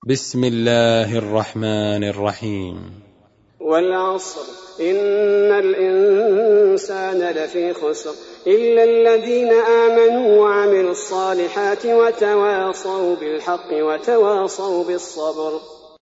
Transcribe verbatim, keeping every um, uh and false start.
بسم الله الرحمن الرحيم. والعصر إن الإنسان لفي خسر إلا الذين آمنوا وعملوا الصالحات وتواصوا بالحق وتواصوا بالصبر.